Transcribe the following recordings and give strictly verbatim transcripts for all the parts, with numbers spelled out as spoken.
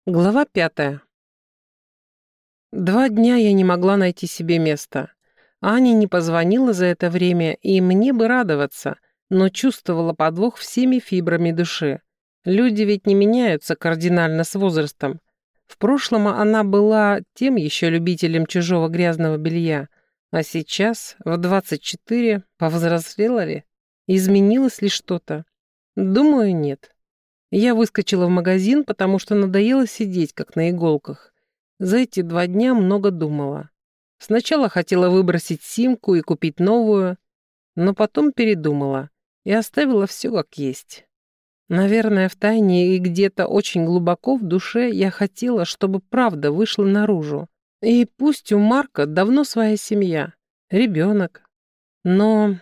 Глава пятая. Два дня я не могла найти себе места. Аня не позвонила за это время, и мне бы радоваться, но чувствовала подвох всеми фибрами души. Люди ведь не меняются кардинально с возрастом. В прошлом она была тем еще любителем чужого грязного белья, а сейчас, в двадцать четыре, повзрослела ли? Изменилось ли что-то? Думаю, нет. Я выскочила в магазин, потому что надоело сидеть, как на иголках. За эти два дня много думала. Сначала хотела выбросить симку и купить новую, но потом передумала и оставила все как есть. Наверное, втайне и где-то очень глубоко в душе я хотела, чтобы правда вышла наружу. И пусть у Марка давно своя семья, ребенок. Но...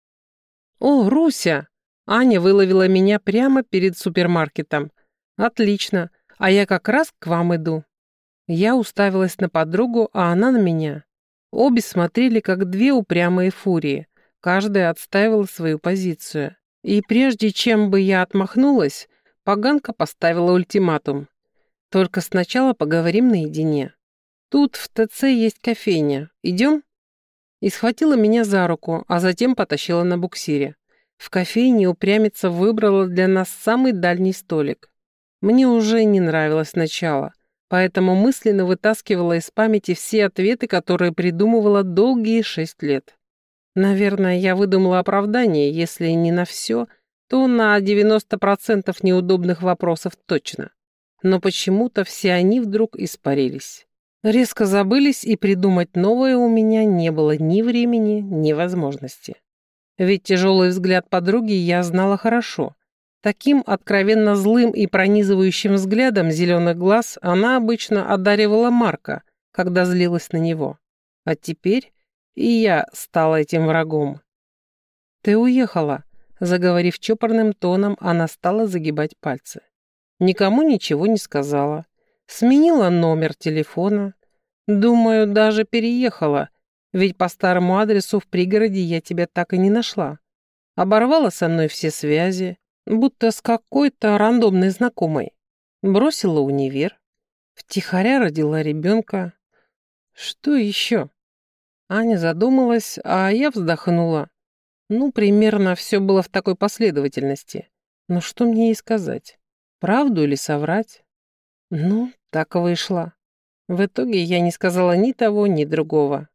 О, Руся! Аня выловила меня прямо перед супермаркетом. Отлично, а я как раз к вам иду. Я уставилась на подругу, а она на меня. Обе смотрели, как две упрямые фурии. Каждая отстаивала свою позицию. И прежде чем бы я отмахнулась, поганка поставила ультиматум. Только сначала поговорим наедине. Тут в ТЦ есть кофейня. Идем? И схватила меня за руку, а затем потащила на буксире. В кофейне упрямица выбрала для нас самый дальний столик. Мне уже не нравилось начало, поэтому мысленно вытаскивала из памяти все ответы, которые придумывала долгие шесть лет. Наверное, я выдумала оправдание, если не на все, то на девяносто процентов неудобных вопросов точно. Но почему-то все они вдруг испарились. Резко забылись, и придумать новое у меня не было ни времени, ни возможности. Ведь тяжелый взгляд подруги я знала хорошо. Таким откровенно злым и пронизывающим взглядом зеленых глаз она обычно одаривала Марка, когда злилась на него. А теперь и я стала этим врагом. «Ты уехала», — заговорив чопорным тоном, она стала загибать пальцы. Никому ничего не сказала. Сменила номер телефона. Думаю, даже переехала. Ведь по старому адресу в пригороде я тебя так и не нашла. Оборвала со мной все связи, будто с какой-то рандомной знакомой. Бросила универ. Втихаря родила ребенка. Что еще? Аня задумалась, а я вздохнула. Ну, примерно все было в такой последовательности. Но что мне ей сказать? Правду или соврать? Ну, так вышло. В итоге я не сказала ни того, ни другого.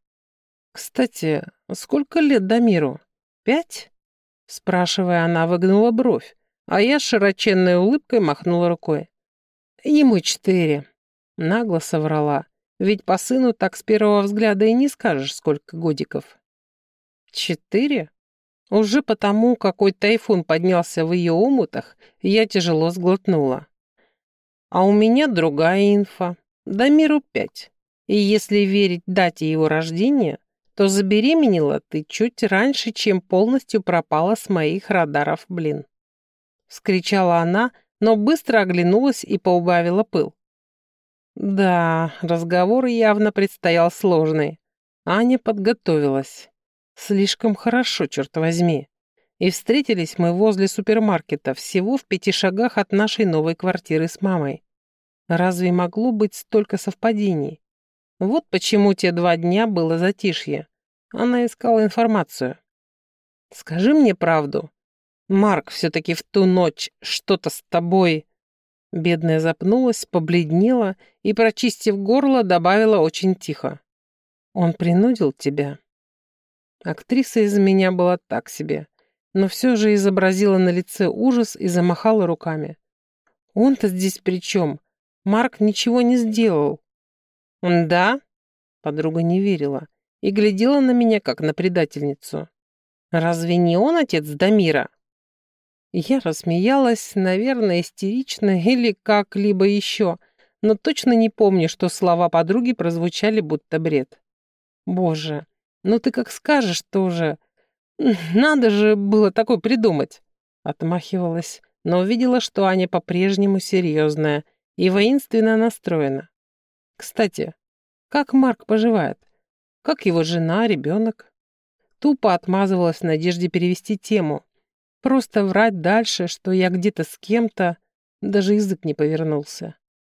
«Кстати, сколько лет Дамиру? Пять?» Спрашивая, она выгнула бровь, а я с широченной улыбкой махнула рукой. «Ему четыре». Нагло соврала, ведь по сыну так с первого взгляда и не скажешь, сколько годиков. «Четыре?» Уже потому, какой тайфун поднялся в ее омутах, я тяжело сглотнула. А у меня другая инфа. Дамиру пять. И если верить дате его рождения, то забеременела ты чуть раньше, чем полностью пропала с моих радаров, блин. Вскричала она, но быстро оглянулась и поубавила пыл. Да, разговор явно предстоял сложный. Аня подготовилась. Слишком хорошо, черт возьми. И встретились мы возле супермаркета, всего в пяти шагах от нашей новой квартиры с мамой. Разве могло быть столько совпадений? Вот почему те два дня было затишье. Она искала информацию. «Скажи мне правду. Марк все-таки в ту ночь что-то с тобой...» Бедная запнулась, побледнела и, прочистив горло, добавила очень тихо. «Он принудил тебя?» Актриса из меня была так себе, но все же изобразила на лице ужас и замахала руками. «Он-то здесь при чем? Марк ничего не сделал». «Да?» Подруга не верила и глядела на меня, как на предательницу. «Разве не он отец Дамира?» Я рассмеялась, наверное, истерично или как-либо еще, но точно не помню, что слова подруги прозвучали будто бред. «Боже, ну ты как скажешь тоже. Надо же было такое придумать!» Отмахивалась, но увидела, что Аня по-прежнему серьезная и воинственно настроена. «Кстати, как Марк поживает? Как его жена, ребенок?» Тупо отмазывалась в надежде перевести тему. Просто врать дальше, что я где-то с кем-то, даже язык не повернулся.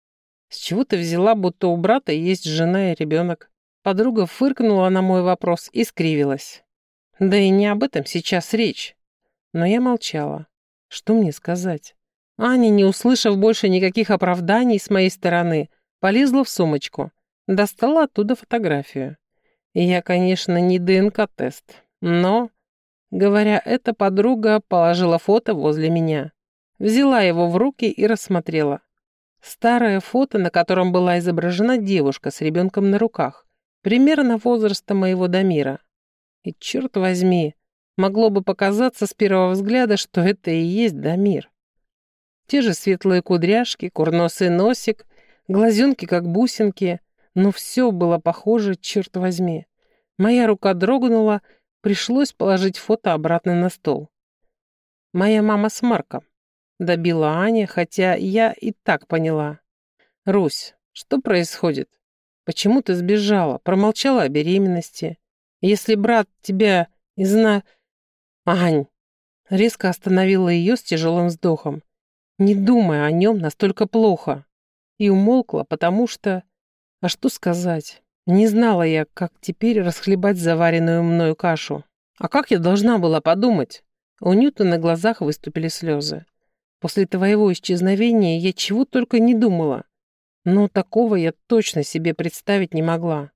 С чего ты взяла, будто у брата есть жена и ребенок? Подруга фыркнула на мой вопрос и скривилась. Да и не об этом сейчас речь. Но я молчала. Что мне сказать? Аня, не услышав больше никаких оправданий с моей стороны, полезла в сумочку, достала оттуда фотографию. И я, конечно, не ДНК-тест, но, говоря это, подруга положила фото возле меня. Взяла его в руки и рассмотрела. Старое фото, на котором была изображена девушка с ребенком на руках, примерно возраста моего Дамира. И, черт возьми, могло бы показаться с первого взгляда, что это и есть Дамир. Те же светлые кудряшки, курносый носик, глазенки как бусинки, но все было похоже, черт возьми. Моя рука дрогнула, пришлось положить фото обратно на стол. «Моя мама с Марком», — добила Аня, хотя я и так поняла. «Русь, что происходит? Почему ты сбежала, промолчала о беременности? Если брат тебя из на...» «Ань!» — резко остановила ее с тяжелым вздохом. «Не думай о нем настолько плохо». И умолкла, потому что... А что сказать? Не знала я, как теперь расхлебать заваренную мною кашу. А как я должна была подумать? У Нюты на глазах выступили слезы. После твоего исчезновения я чего только не думала. Но такого я точно себе представить не могла.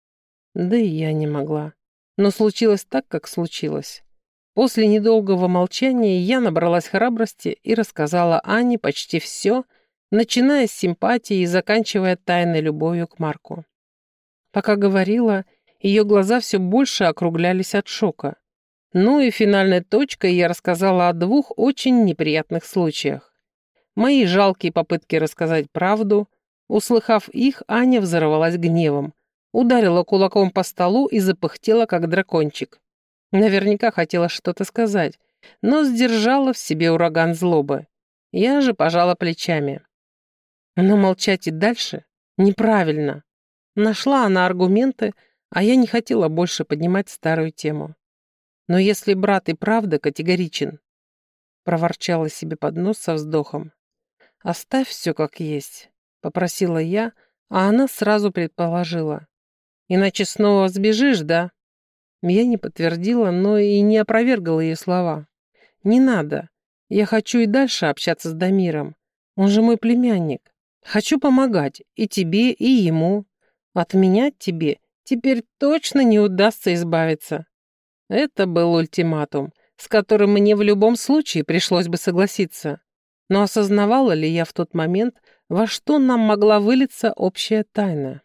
Да и я не могла. Но случилось так, как случилось. После недолгого молчания я набралась храбрости и рассказала Ане почти все, начиная с симпатии и заканчивая тайной любовью к Марку. Пока говорила, ее глаза все больше округлялись от шока. Ну и финальной точкой я рассказала о двух очень неприятных случаях. Мои жалкие попытки рассказать правду. Услыхав их, Аня взорвалась гневом, ударила кулаком по столу и запыхтела, как дракончик. Наверняка хотела что-то сказать, но сдержала в себе ураган злобы. Я же пожала плечами. Но молчать и дальше неправильно. Нашла она аргументы, а я не хотела больше поднимать старую тему. Но если брат и правда категоричен, проворчала себе под нос со вздохом. Оставь все как есть, попросила я, а она сразу предположила. Иначе снова сбежишь, да? Я не подтвердила, но и не опровергала ее слова. Не надо. Я хочу и дальше общаться с Дамиром. Он же мой племянник. Хочу помогать и тебе, и ему. От меня тебе теперь точно не удастся избавиться. Это был ультиматум, с которым мне в любом случае пришлось бы согласиться. Но осознавала ли я в тот момент, во что нам могла вылиться общая тайна?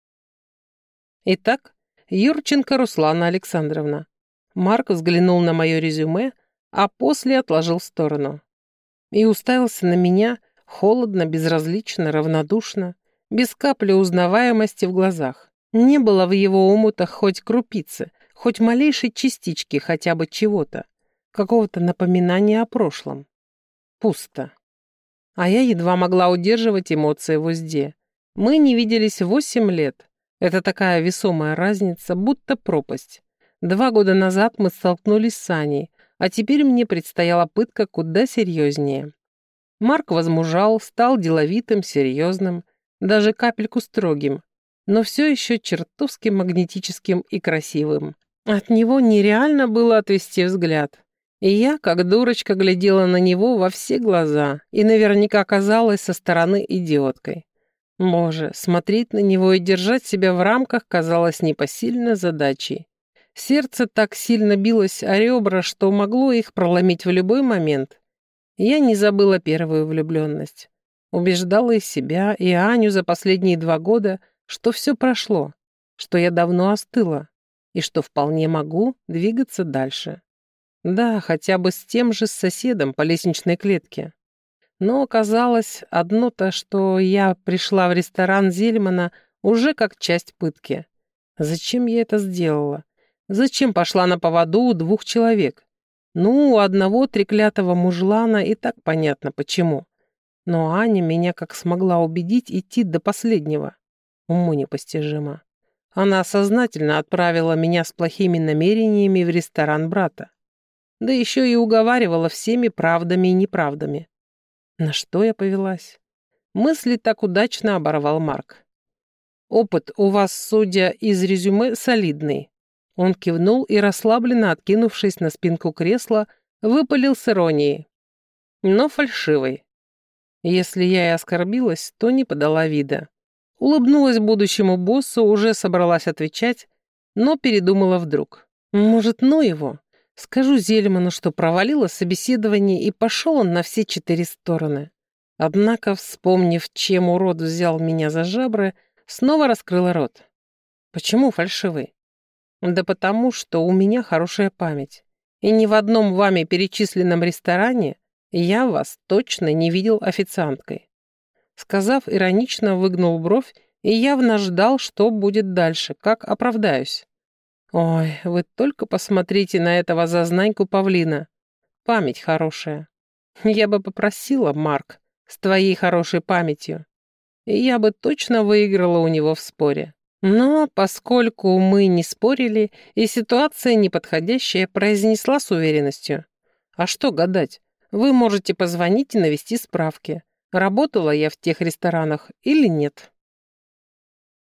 Итак, Юрченко Руслана Александровна. Марк взглянул на мое резюме, а после отложил в сторону. И уставился на меня холодно, безразлично, равнодушно, без капли узнаваемости в глазах. Не было в его омутах хоть крупицы, хоть малейшей частички хотя бы чего-то, какого-то напоминания о прошлом. Пусто. А я едва могла удерживать эмоции в узде. Мы не виделись восемь лет. Это такая весомая разница, будто пропасть. Два года назад мы столкнулись с Аней, а теперь мне предстояла пытка куда серьезнее. Марк возмужал, стал деловитым, серьезным, даже капельку строгим, но все еще чертовски магнетическим и красивым. От него нереально было отвести взгляд. И я, как дурочка, глядела на него во все глаза и наверняка казалась со стороны идиоткой. Боже, смотреть на него и держать себя в рамках казалось непосильной задачей. Сердце так сильно билось о ребра, что могло их проломить в любой момент. Я не забыла первую влюбленность. Убеждала и себя, и Аню за последние два года, что все прошло, что я давно остыла, и что вполне могу двигаться дальше. Да, хотя бы с тем же соседом по лестничной клетке. Но оказалось одно-то, что я пришла в ресторан Зельмана уже как часть пытки. Зачем я это сделала? Зачем пошла на поводу у двух человек? Ну, у одного треклятого мужлана и так понятно, почему. Но Аня меня как смогла убедить идти до последнего. Уму непостижимо. Она сознательно отправила меня с плохими намерениями в ресторан брата. Да еще и уговаривала всеми правдами и неправдами. На что я повелась? Мысли так удачно оборвал Марк. «Опыт у вас, судя из резюме, солидный». Он кивнул и, расслабленно откинувшись на спинку кресла, выпалил с иронией. «Но фальшивый. Если я и оскорбилась, то не подала вида». Улыбнулась будущему боссу, уже собралась отвечать, но передумала вдруг. «Может, ну его? Скажу Зельману, что провалила собеседование, и пошел он на все четыре стороны». Однако, вспомнив, чем урод взял меня за жабры, снова раскрыла рот. «Почему фальшивый?» «Да потому, что у меня хорошая память, и ни в одном вами перечисленном ресторане я вас точно не видел официанткой». Сказав, иронично выгнул бровь и явно ждал, что будет дальше, как оправдаюсь. «Ой, вы только посмотрите на этого зазнайку павлина. Память хорошая. Я бы попросила, Марк, с твоей хорошей памятью, и я бы точно выиграла у него в споре. Но поскольку мы не спорили, и ситуация неподходящая, произнесла с уверенностью. А что гадать? Вы можете позвонить и навести справки. Работала я в тех ресторанах или нет?»